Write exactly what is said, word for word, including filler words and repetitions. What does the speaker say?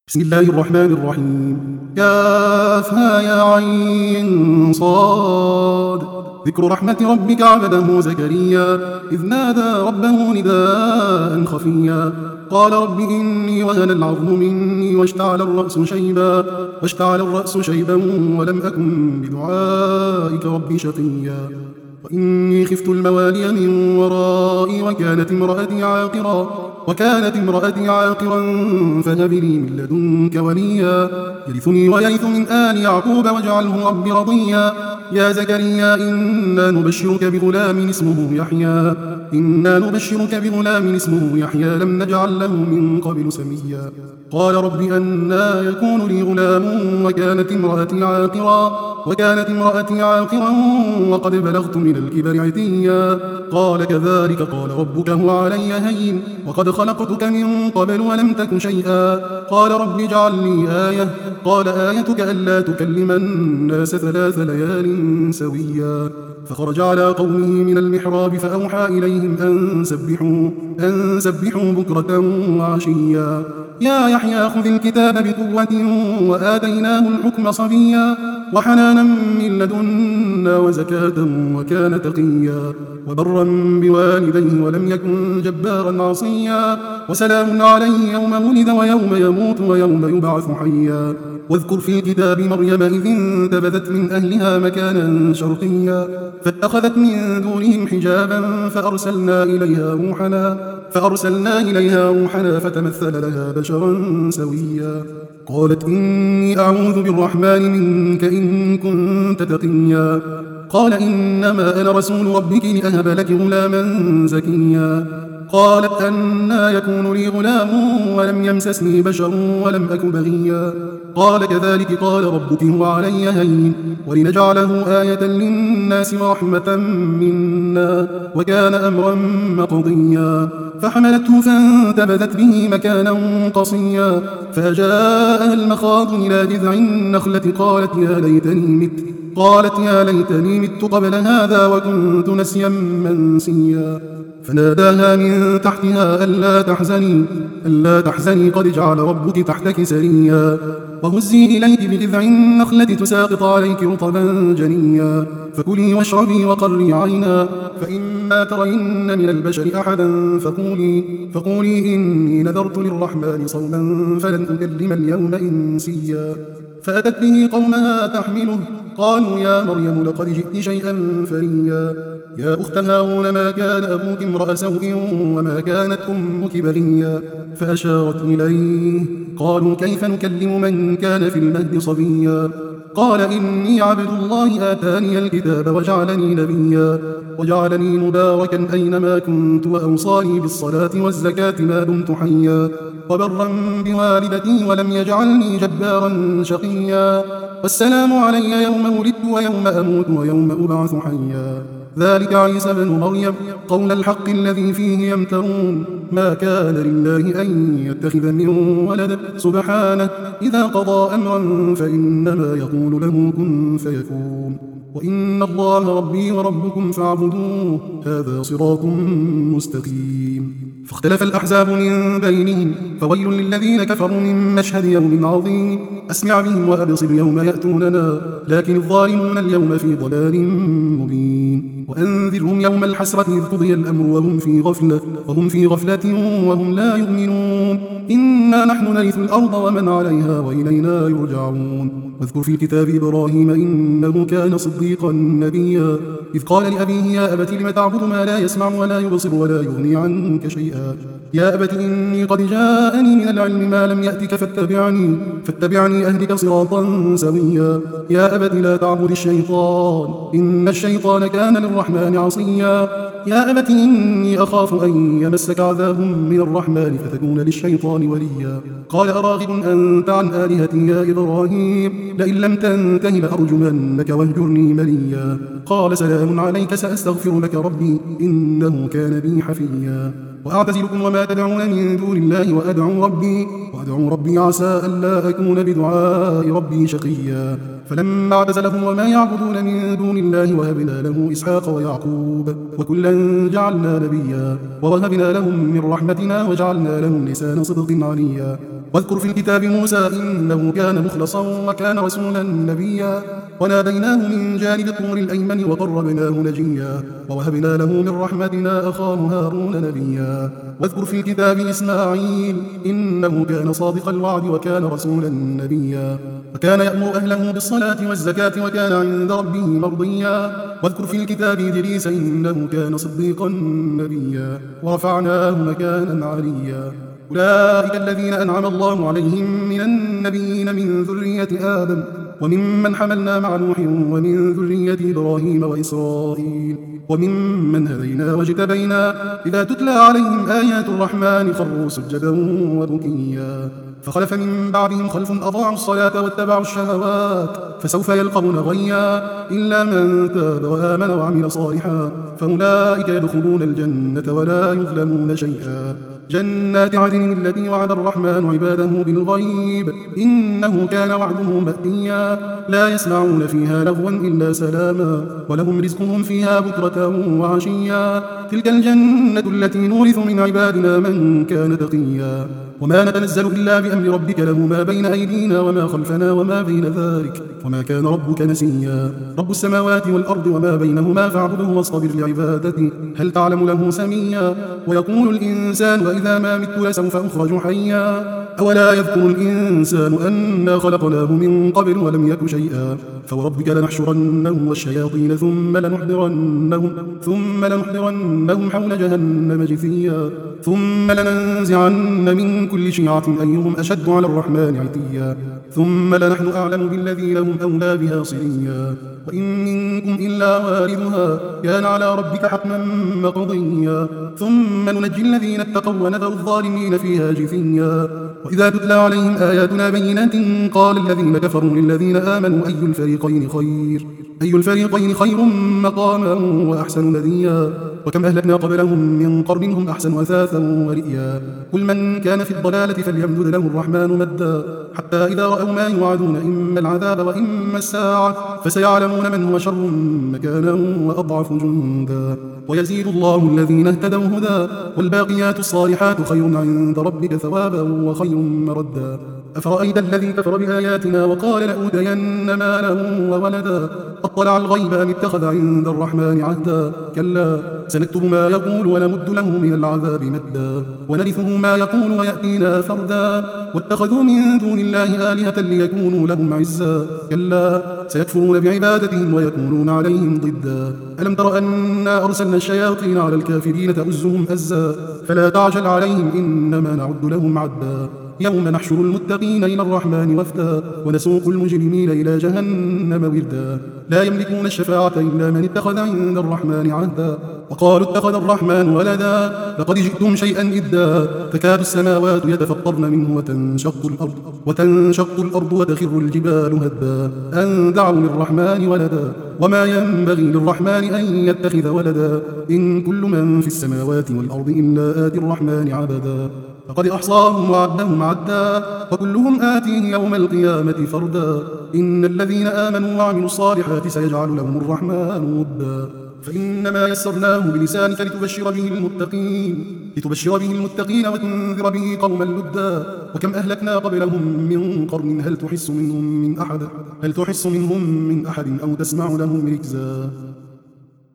بسم الله الرحمن الرحيم. كافها يا عين صاد. ذكر رحمة ربك عبده زكريا إذ نادى ربه نداء خفيا قال رب إني وهن العظم مني واشتعل الرأس شيبا واشتعل الرأس شيبا ولم أكن بدعائك رب شقيا وإني خفت الموالي من ورائي وكانت امرأتي عاقرا وكانت امرأتي عاقرا فهب لي من لدنك وليا يرثني ويرث من آل يعقوب واجعله رب رضيا يا زكريا إنا نبشرك بغلام اسمه يحيى إنا نبشرك بغلام اسمه يحيى لم نجعل له من قبل سميا قال رب أنى يكون لي غلام وكانت امرأتي عاقرا وكانت امرأتي عاقرا وقد بلغت من الكبر عتيا قال كذلك قال ربك هو علي هين وقد خلقتك من قبل ولم تك شيئا قال رب اجعل لي آية قال آيتك ألا تكلم الناس ثلاث ليال سويا فخرج على قومه من المحراب فأوحى إليهم أن سبحوا, أن سبحوا بكرة وعشيا يا يحيى خذ الكتاب بقوة وآتيناه الحكم صبيا وحنانا من لدنا وزكاة وكان تقيا وبرا بوالديه ولم يكن جبارا عصيا وسلام عليه يوم ولد ويوم يموت ويوم يبعث حيا واذكر في الكتاب مريم إذ انتبذت من أهلها مكانا شرقيا فاتخذت من دونهم حجابا فأرسلنا إليها روحنا فأرسلنا إليها روحنا فتمثل لها بشرا سويا قالت إني أعوذ بالرحمن منك إن كنت تقيا قال إنما أنا رسول ربك لأهب لك غلاما زكيا قالت أنى يكون لي غلام ولم يمسسني بشر ولم أك بغيا قال كذلك قال ربك هو علي هين ولنجعله آية للناس ورحمة منا وكان أمرا مقضيا فحملته فانتبذت به مكانا قصيا فجاءها المخاض إلى جذع النخلة قالت يا ليتني مت قالت يا ليتني مت قبل هذا وكنت نسيا منسيا فناداها من تحتها ألا تحزني ألا تحزني قد جعل ربك تحتك سريا وهزي إليك بجذع النخلة تساقط عليك رطبا جنيا فكلي واشربي وقري عينا فإما ترين من البشر أحدا فقولي, فقولي إني نذرت للرحمن صوما فلن أكلم اليوم إنسيا فأتت به قومها تحمله قالوا يا مريم لقد جئت شيئا فريا يا أخت هارون ما كان أبوك امرأ سوء وما كانت أمك بغيا فأشارت إليه قالوا كيف نكلم من كان في المهد صبيا قال إني عبد الله آتاني الكتاب وجعلني نبيا وجعلني مباركا أينما كنت وأوصاني بالصلاة والزكاة ما دمت حيا وبرا بوالدتي ولم يجعلني جبارا شقيا والسلام علي يوم ولدت ويوم أموت ويوم أبعث حيا ذلك عيسى بن مريم قول الحق الذي فيه يمترون ما كان لله أن يتخذ من ولد سبحانه إذا قضى أمرا فإنما يقول له كن فيكون وإن الله ربي وربكم فاعبدوه هذا صراط مستقيم فاختلف الأحزاب من بينهم فويل للذين كفروا من مشهد يوم عظيم أسمع بهم وأبصر يوم يأتوننا لكن الظالمون اليوم في ضلال مبين وأنذرهم يوم الحسرة إذ قضي الأمر وهم في غفلة وهم في غفلة وهم لا يؤمنون إنا نحن نرث الأرض ومن عليها وإلينا يرجعون واذكر في الكتاب إبراهيم إنه كان صديقا نبيا إذ قال لأبيه يا أبت لم تعبد ما لا يسمع ولا يبصر ولا يغني عنك شيئا يا أبت إني قد جاءني من العلم ما لم يأتك فاتبعني فاتبعني أهدك صراطا سويا يا أبت لا تعبد الشيطان إن الشيطان كان للرحمن عصيا يا أبت إني أخاف أن يمسك عذاب من الرحمن فتكون للشيطان وليا قال أراغب أنت عن آلهتي يا إبراهيم لئن لم تنته لأرجمنك واهجرني مليا قال سلام عليك سأستغفر لك ربي إنه كان بي حفيا وأعتزلكم وما تدعون من دون الله وأدعو ربي وأدعو ربي عسى ألا أكون بدعاء ربي شقيا. فلما اعتزلهم وما يعبدون من دون الله وهبنا له إسحاق ويعقوب وكلا جعلنا نبيا ووهبنا لهم من رحمتنا وجعلنا لهم لسان صدق عليا. واذكر في الكتاب موسى إنه كان مخلصا وكان رسولا نبيا وناديناه من جانب الطور الأيمن وقربناه نجيا ووهبنا له من رحمتنا أخاه هارون نبيا. واذكر في الكتاب إسماعيل إنه كان صادق الوعد وكان رسولا نبيا وكان يأمر أهله بالصلاة والزكاة وكان عند ربه مرضيا. واذكر في الكتاب إدريس إنه كان صديقا نبيا ورفعناه مكانا عليا. أولئك الذين أنعم الله عليهم من النبيين من ذرية آدم وممن حملنا مع نوح ومن ذرية إبراهيم وإسرائيل وممن هدينا واجتبينا إذا تتلى عليهم آيات الرحمن خروا سجدا وبكيا. فخلف من بعدهم خلف أضاعوا الصلاة واتبعوا الشهوات فسوف يلقون غيا إلا من تاب وآمن وعمل صالحا فأولئك يدخلون الجنة ولا يظلمون شيئا. جنات عدن التي وعد الرحمن عباده بالغيب إنه كان وعده مأتيا. لا يسمعون فيها لغوا إلا سلاما ولهم رزقهم فيها بكرة وعشيا. تلك الجنة التي نورث من عبادنا من كان تقيا. وما نتنزل إلا بأمر ربك له ما بين أيدينا وما خلفنا وما بين ذلك وما كان ربك نسيا. رب السماوات والأرض وما بينهما فاعبده واصطبر لعبادته هل تعلم له سميا. ويقول الإنسان وإذا ما مت لسوف أخرج حيا. أولا يذكر الإنسان أنا خلقناه من قبل ولم يك شيئا. فوربك لنحشرنهم والشياطين ثم لنحضرنهم ثم لنحضرنهم حول جهنم جثيا ثم لننزعن من كل شيعة أيهم أشد على الرحمن عتيا ثم لنحن أعلم بالذين هم أولى بها صليا. وإن منكم إلا واردها كان على ربك حتما مقضيا ثم ننجي الذين اتقوا ونذر الظالمين فيها جثيا. وإذا تتلى عليهم آياتنا بينات قال الذين كفروا للذين آمنوا أي الفريقين خير أي الفريقين خير مقاما وأحسن نديا. وكم أهلكنا قبلهم من قرن هم أحسن أثاثا ورئيا. قل من كان في الضلالة فليمدد له الرحمن مدا حتى إذا رأوا ما يوعدون إما العذاب وإما الساعة فسيعلمون من هو شر مكانا وأضعف جندا. ويزيد الله الذين اهتدوا هدى والباقيات الصالحات خير عند ربك ثوابا وخير مردا. أفرأيت الذي كفر بآياتنا وقال لأوتين مالا وولدا أطلع الغيب أم اتخذ عند الرحمن عهدا. كلا سنكتب ما يقول ونمد له من العذاب مدا ونرثه ما يقول ويأتينا فردا. واتخذوا من دون الله آلهة ليكونوا لهم عزا. كلا سيكفرون بعبادتهم ويكونون عليهم ضدا. ألم تر أنا أرسلنا الشياطين على الكافرين تؤزهم أزا فلا تعجل عليهم إنما نعد لهم عدا. يوم نحشر المتقين إلى الرحمن وفدا ونسوق المجرمين إلى جهنم وردا. لا يملكون الشفاعة إلا من اتخذ عند الرحمن عهدا. وقالوا اتخذ الرحمن ولدا لقد جئتم شيئا إدا. تكاد السماوات يتفطرن منه وتنشق الأرض وتنشق الأرض وتخر الجبال هدا أن دعوا للرحمن ولدا وما ينبغي للرحمن أن يتخذ ولدا. إن كل من في السماوات والأرض إلا آتي الرحمن عبدا. فقد أحصاهم وعدهم عدا وكلهم آتيه يوم القيامة فردا. إن الذين آمنوا وعملوا الصالحات سيجعل لهم الرحمن ودا. فإنما يسرناه بلسانك لتبشر به المتقين لتبشر به المتقين وتنذر به قوما لدا. وكم أهلكنا قبلهم من قرن هل تحس منهم من أحد هل تحس منهم من أحد أو تسمع لهم ركزا.